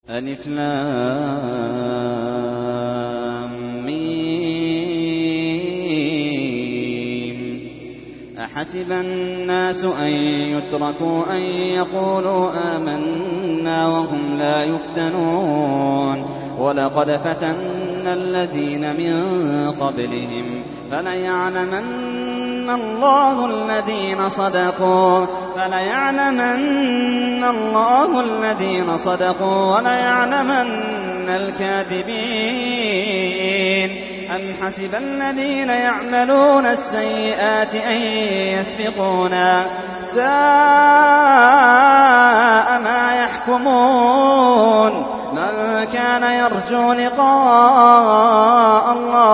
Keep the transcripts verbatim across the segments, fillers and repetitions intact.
ألف لام ميم. أحسب الناس أن يتركوا أن يقولوا آمنا وهم لا يفتنون ولقد فتنا الذين من قبلهم فليعلمن الله الذين صدقوا فليعلمن الله الذين صدقوا وليعلمن الكاذبين. أم حسب الذين يعملون السيئات أن يسبقونا ساء ما يحكمون. من كان يرجو لقاء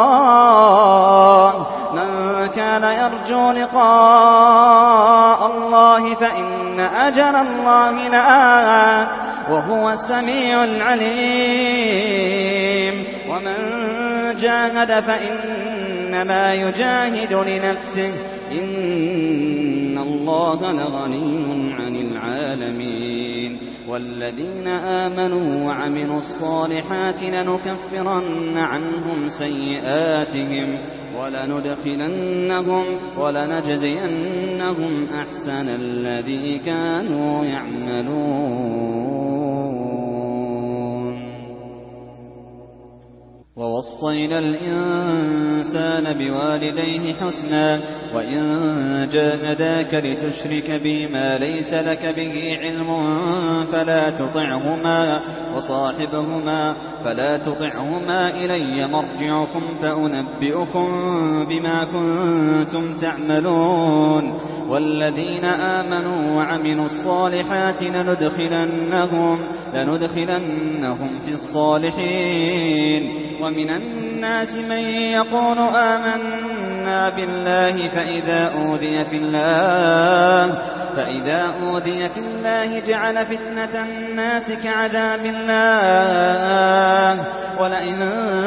الله من كان يرجو لقاء الله فإن أجل الله لآت وهو السميع العليم. ومن جاهد فإنما يجاهد لنفسه إن الله لغني عن العالمين. والذين آمنوا وعملوا الصالحات لنكفرن عنهم سيئاتهم ولندخلنهم ولنجزينهم أحسن الذي كانوا يعملون. ووصينا الإنسان بوالديه حسنا وإن جاهداك لتشرك بي ما ليس لك به علم فلا تطعهما وصاحبهما فلا تطعهما إلي مرجعكم فأنبئكم بما كنتم تعملون. والذين آمنوا وعملوا الصالحات لندخلنهم لندخلنهم في الصالحين. ومن الناس من يقول آمنا بالله فإذا أوذي في الله فإذا أوذي في الله جعل فتنة الناس كعذاب الله ولئن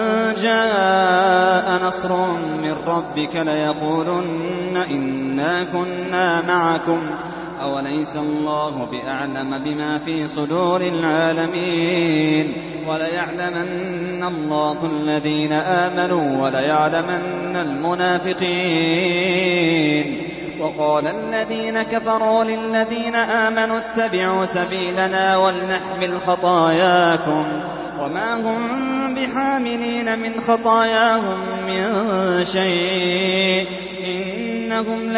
جاء نصر من ربك ليقولن إنا كنا معكم أوليس الله بأعلم بما في صدور العالمين. وليعلمن الله الذين آمنوا وليعلمن المنافقين. وقال الذين كفروا للذين آمنوا اتبعوا سبيلنا ولنحمل خطاياكم وما هم بحاملين من خطاياهم من شيء إنهم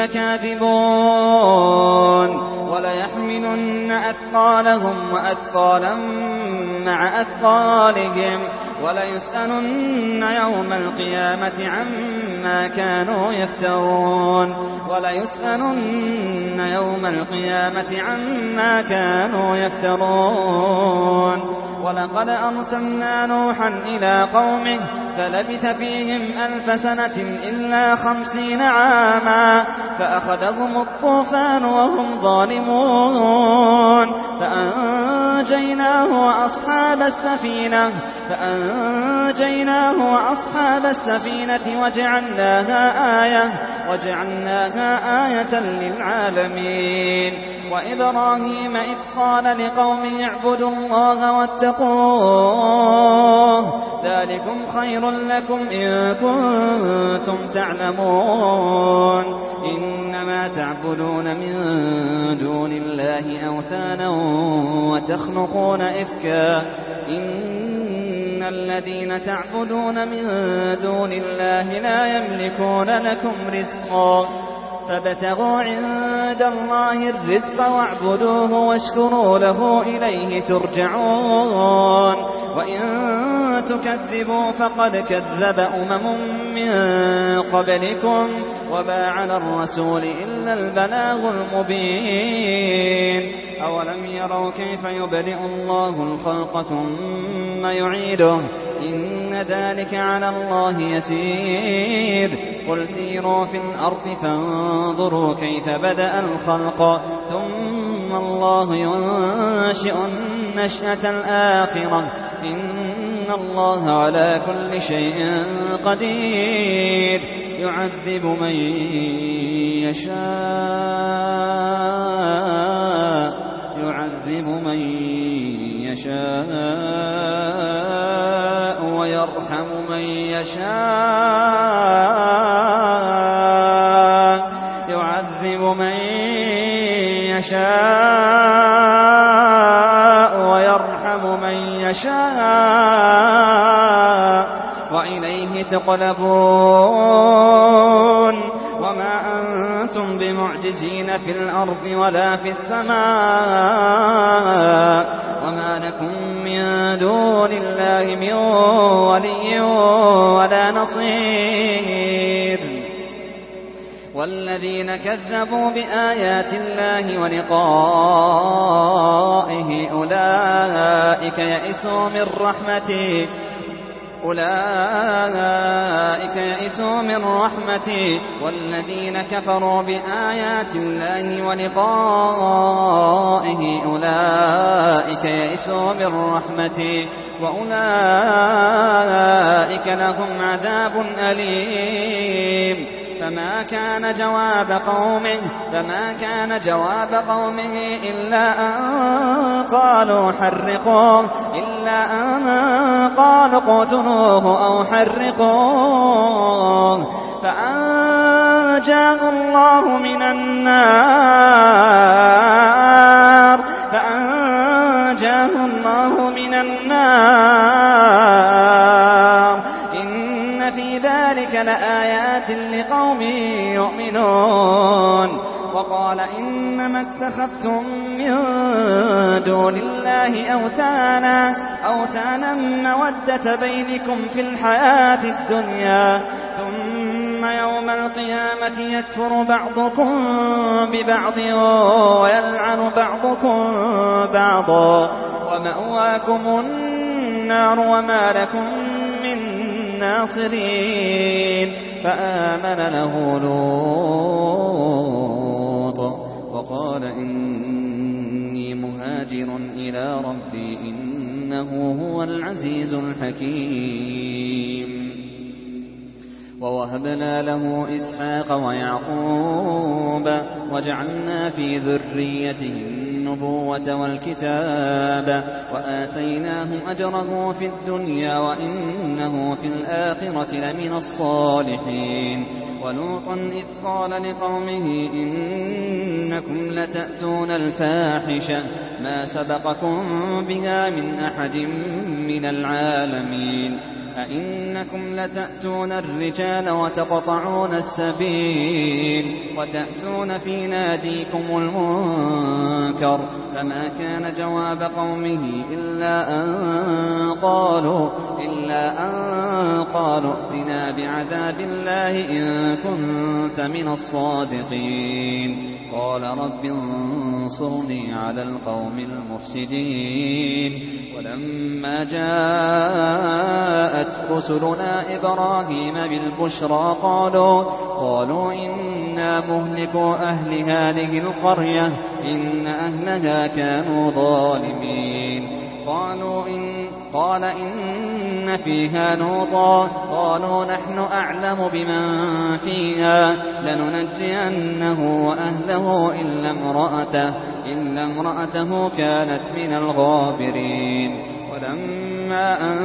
لكاذبون. وليحملن أثقالهم وأثقالا مع أثقالهم وليسألن يوم القيامة عما كانوا يفترون وليسألن يوم القيامة عما كانوا يفترون. ولقد أرسلنا نوحا إلى قومه فلبث فيهم ألف سنة إلا خمسين عاما فأخذهم الطوفان وهم ظالمون فأنجيناه وأصحاب السفينة فأنجيناه وأصحاب السفينة وجعلناها آية وجعلناها آية للعالمين. وإبراهيم إذ قال لقومه اعبدوا الله واتقوه ذلكم خير لكم إن كنتم تعلمون. إنما تعبدون من دون الله أوثانا وتخلقون إفكا إن الذين تعبدون من دون الله لا يملكون لكم رزقا فابتغوا عند الله الرزق واعبدوه واشكروا له إليه ترجعون. وإن تكذبوا فقد كذب أمم من قبلكم وما على الرسول إلا البلاغ المبين. أولم يروا كيف يبدئ الله الخلق ثم يعيده إن ذلك على الله يسير. قل سيروا في الأرض فانظروا كيف بدأ الخلق ثم الله ينشئ النشأة الآخرة إن الله على كل شيء قدير. يعذب من يشاء يعذب من يشاء ويرحم من يشاء يعذب من يشاء ويرحم من يشاء وإليه تقلبون وما أنتم بمعجزين في الأرض ولا في السماء وما لكم من دون الله من ولي ولا نصير والذين كذبوا بآيات الله ولقائه أولئك يئسوا من رحمته أولئك يئسوا من رحمتي والذين كفروا بآيات الله ولقائه أولئك يئسوا من رحمتي وأولئك لهم عذاب أليم فما كان جواب قومه فما كان جواب قومه إلا أن قالوا حرقوه إلا أن قالوا قتلوه أو حرقوه فأنجاه الله من النار فأنجاه الله من النار إن في ذلك لآيات لقوم يؤمنون وقال إنما اتخذتم من دون الله أوثانا أوثانا مودة بينكم في الحياة الدنيا ثم يوم القيامة يكفر بعضكم ببعض ويلعن بعضكم بعضا ومأواكم النار وما لكم من ناصرين فآمن له لوط وقال إني مهاجر إلى ربي إنه هو العزيز الحكيم ووهبنا له إسحاق ويعقوب وجعلنا في ذريته النبوة والكتاب وآتيناه أجره في الدنيا وإنه في الآخرة لمن الصالحين ولوطا إذ قال لقومه إنكم لتأتون الفاحشة ما سبقكم بها من أحد من العالمين أئنكم لتأتون الرجال وتقطعون السبيل وتأتون في ناديكم المنكر فما كان جواب قومه إلا أن قالوا إلا أن قالوا ائتنا بعذاب الله إن كنت من الصادقين قال رب انصرني على القوم المفسدين ولما جاءت رسلنا إبراهيم بالبشرى قالوا قالوا إنا مهلكو أهل هذه القرية إن أهلها كانوا ظالمين قالوا إن قال إن فيها لوطا قالوا نحن أعلم بمن فيها لننجينه وأهله إلا امرأته إلا امرأته كانت من الغابرين ولما أن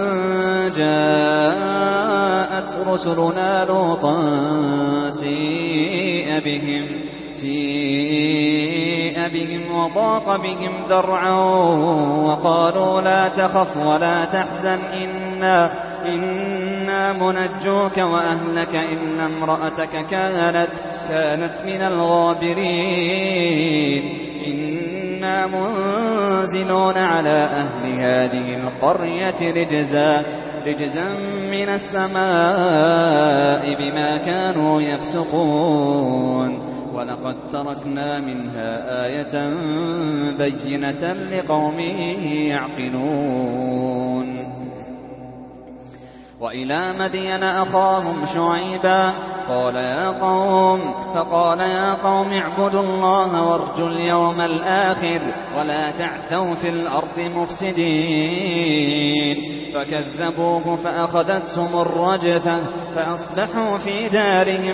جاءت رسلنا لوطا سيء بهم سيء بهم وضاق بهم ذرعا وقالوا لا تخف ولا تحزن إنا, إنا منجوك وأهلك إلا امرأتك كانت, كانت من الغابرين إنا منزلون على أهل هذه القرية رجزا, رجزا من السماء بما كانوا يفسقون ولقد تركنا منها آية بينة لقوم يعقلون وإلى مدين أخاهم شعيبا قال يا قوم فقال يا قوم اعبدوا الله وارجوا اليوم الآخر ولا تعثوا في الأرض مفسدين فكذبوه فأخذتهم الرجفة فأصبحوا في دارهم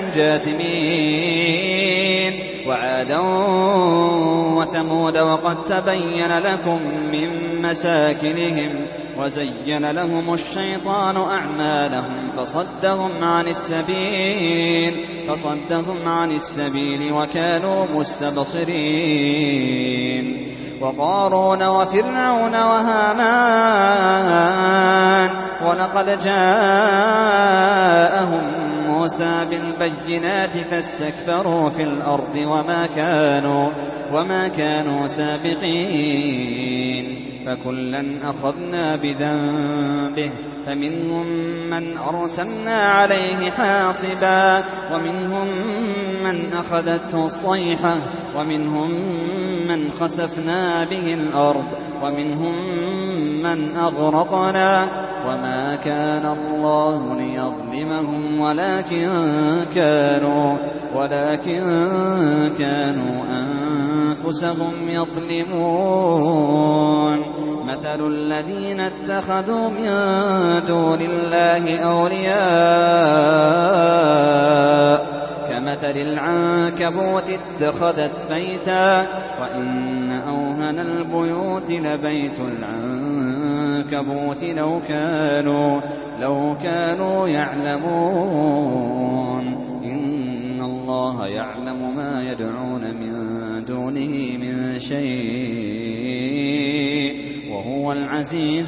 جاثمين وعادا وثمود وقد تبين لكم من مساكنهم وزين لهم الشيطان أعمالهم فصدهم عن السبيل فصدهم عن السبيل وكانوا مستبصرين وقارون وفرعون وهامان ولقد جاءهم موسى بالبينات فاستكبروا في الأرض وما كانوا وما كانوا سابقين فكلا أخذنا بذنبه فمنهم من أرسلنا عليه حاصبا ومنهم من أخذته الصيحة ومنهم من خسفنا به الأرض ومنهم من أغرقنا وما كان الله ليظلمهم ولكن كانوا ولكن كانوا أنفسهم يظلمون مثل الذين اتخذوا من دون الله أولياء كمثل العنكبوت اتخذت بيتا وإن أوهن البيوت لبيت العنكبوت لو كانوا لو كانوا يعلمون إن الله يعلم ما يدعون من دونه من شيء وهو العزيز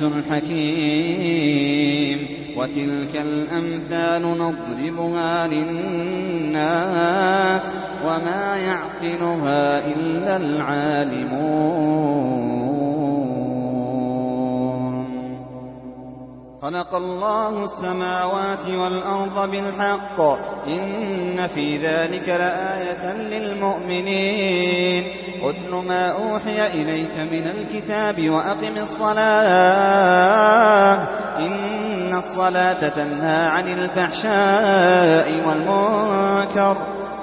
الحكيم وتلك الأمثال نضربها للناس وما يعقلها إلا العالمون. خلق الله السماوات والأرض بالحق إن في ذلك لآية للمؤمنين اتل ما أوحي إليك من الكتاب وأقم الصلاة إن الصلاة تنهى عن الفحشاء والمنكر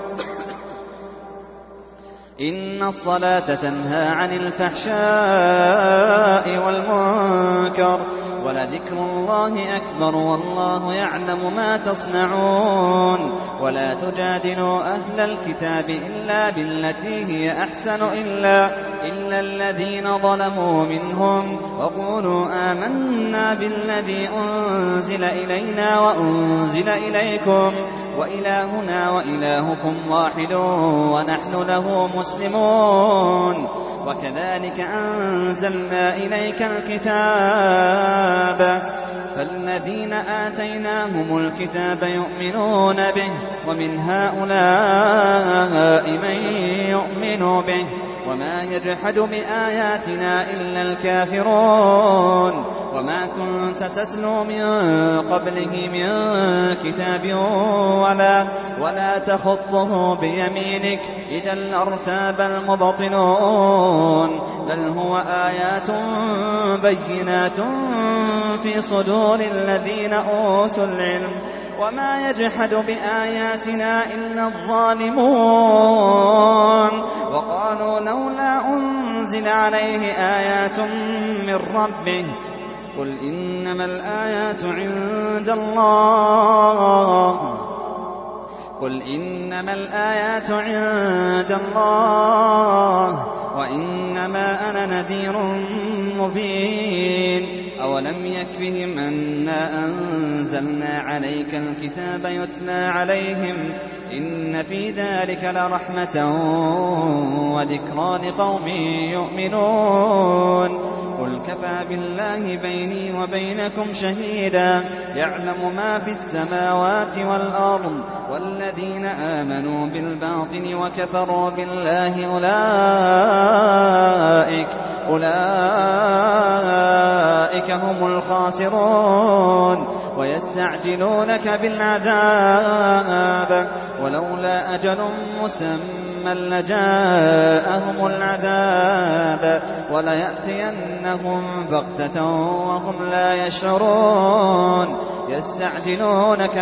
إن الصلاة تنهى عن الفحشاء والمنكر ولذكر الله أكبر والله يعلم ما تصنعون ولا تجادلوا أهل الكتاب إلا بالتي هي أحسن إلا, إلا الذين ظلموا منهم وقولوا آمنا بالذي أنزل إلينا وأنزل إليكم وإلهنا وإلهكم واحد ونحن له مسلمون وكذلك أنزلنا إليك الكتاب فالذين آتيناهم الكتاب يؤمنون به ومن هؤلاء من يؤمن به وما يجحد بآياتنا إلا الكافرون وما كنت تتلو من قبله من كتاب ولا, ولا تخطه بيمينك إذا لارتاب المبطلون بل هو آيات بينات في صدور الذين أوتوا العلم وما يجحد بآياتنا إلا الظالمون وقالوا لولا أنزل عليه آيات من ربه قل إنما الآيات عند الله قل إنما الآيات عند الله وإنما أنا نذير مبين أولم يكفهم أنا أنزلنا عليك الكتاب يتلى عليهم إن في ذلك لرحمة وذكرى لقوم يؤمنون قل كفى بالله بيني وبينكم شهيدا يعلم ما في السماوات والأرض والذين آمنوا بالباطل وكفروا بالله أولئك أولئك هم الخاسرون ويستعجلونك بالعذاب ولولا أجل مسمى لجاءهم العذاب وليأتينهم بغتة وهم لا يشعرون يستعجلونك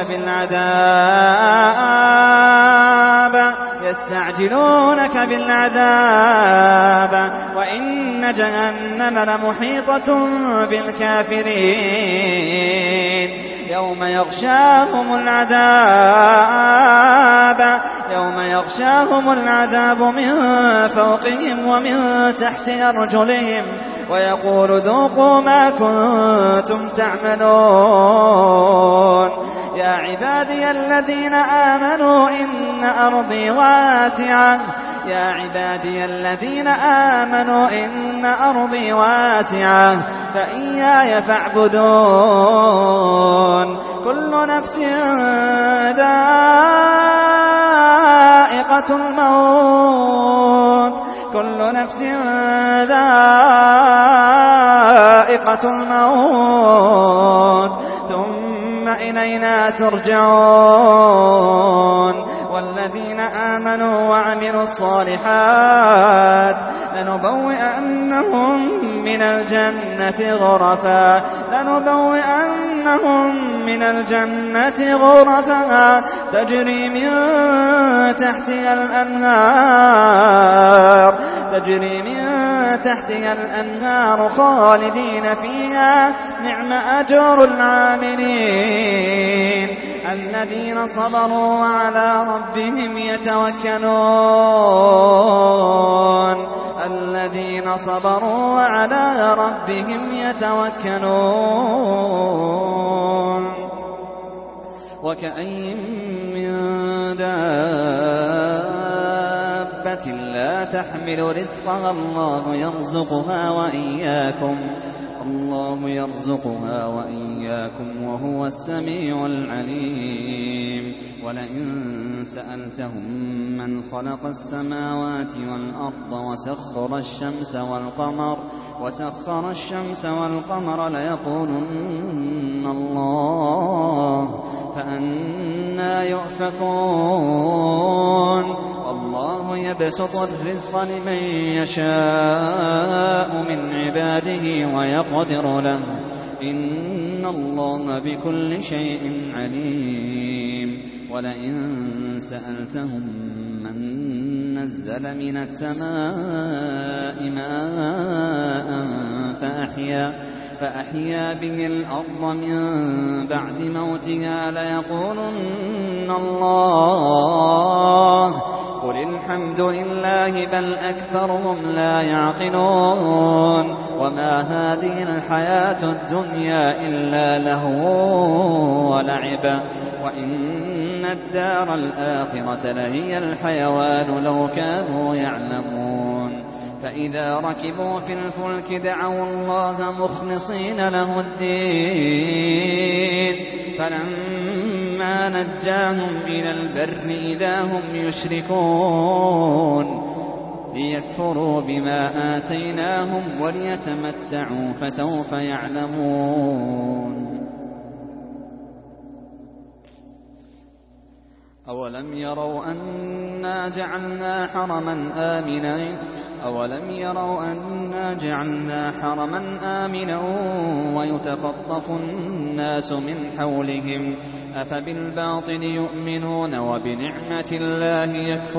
بالعذاب يستعجلونك بالعذاب وإن جهنم لمحيطة بالكافرين يوم يغشاهم العذاب يوم يغشاهم العذاب من فوقهم ومن تحت أرجلهم ويقول ذوقوا ما كنتم تعملون. يا عبادي الذين آمنوا إن أرضي واسعة يا عبادي الذين آمنوا إن أرضي واسعة فإياي فاعبدون. كل نفس ذائقة الموت كل نفس ذائقة الموت ثم إلينا ترجعون. والذين آمنوا وعملوا الصالحات لنبوئنهم من الجنة غرفا لنبوئنهم من الجنة غرفا تجري من تحتها الأنهار تجري من تحتها الأنهار خالدين فيها نعم أجر العاملين الذين صبروا وعلى ربهم يتوكلون الذين صبروا وعلى ربهم يتوكلون. وكأين من دابة لا تحمل رزقها الله يرزقها وإياكم الله يرزقها وإياكم وهو السميع العليم. ولئن سألتهم من خلق السماوات والأرض وسخر الشمس والقمر وسخر الشمس والقمر ليقولن الله فأنى يؤفكون. الله يبسط الرزق لمن يشاء من عباده ويقدر له إن الله بكل شيء عليم. ولئن سألتهم من نزل من السماء ماء فأحيا فأحيا به الأرض من بعد موتها ليقولن الله قل الحمد لله بل أكثرهم لا يعقلون. وما هذه الحياة الدنيا إلا لهو ولعب وإن الدار الآخرة لهي الحيوان لو كانوا يعلمون. فإذا ركبوا في الفلك دعوا الله مخلصين له الدين فلما نجاهم إلى البر إذا هم يشركون ليكفروا بما آتيناهم وليتمتعوا فسوف يعلمون. أولم يروا أنا جعلنا حرما آمنا أولم يروا أنا جعلنا حرما آمنا ويتخطف الناس من حولهم أفبالباطل يؤمنون وبنعمة الله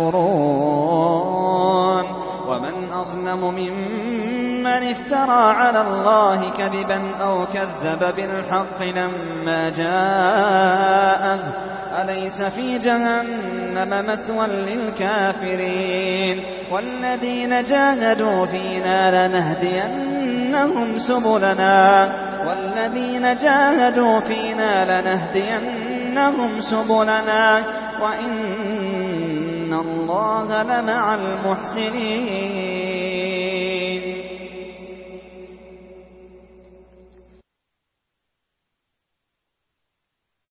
يكفرون. ومن أظلم ممن افترى على الله كذبا أو كذب بالحق لما جاءه أليس في جهنم مثوى للكافرين. والذين جاهدوا فينا لنهدينهم سبلنا والذين جاهدوا فينا لنهدينهم سبلنا وإن الله لمع المحسنين.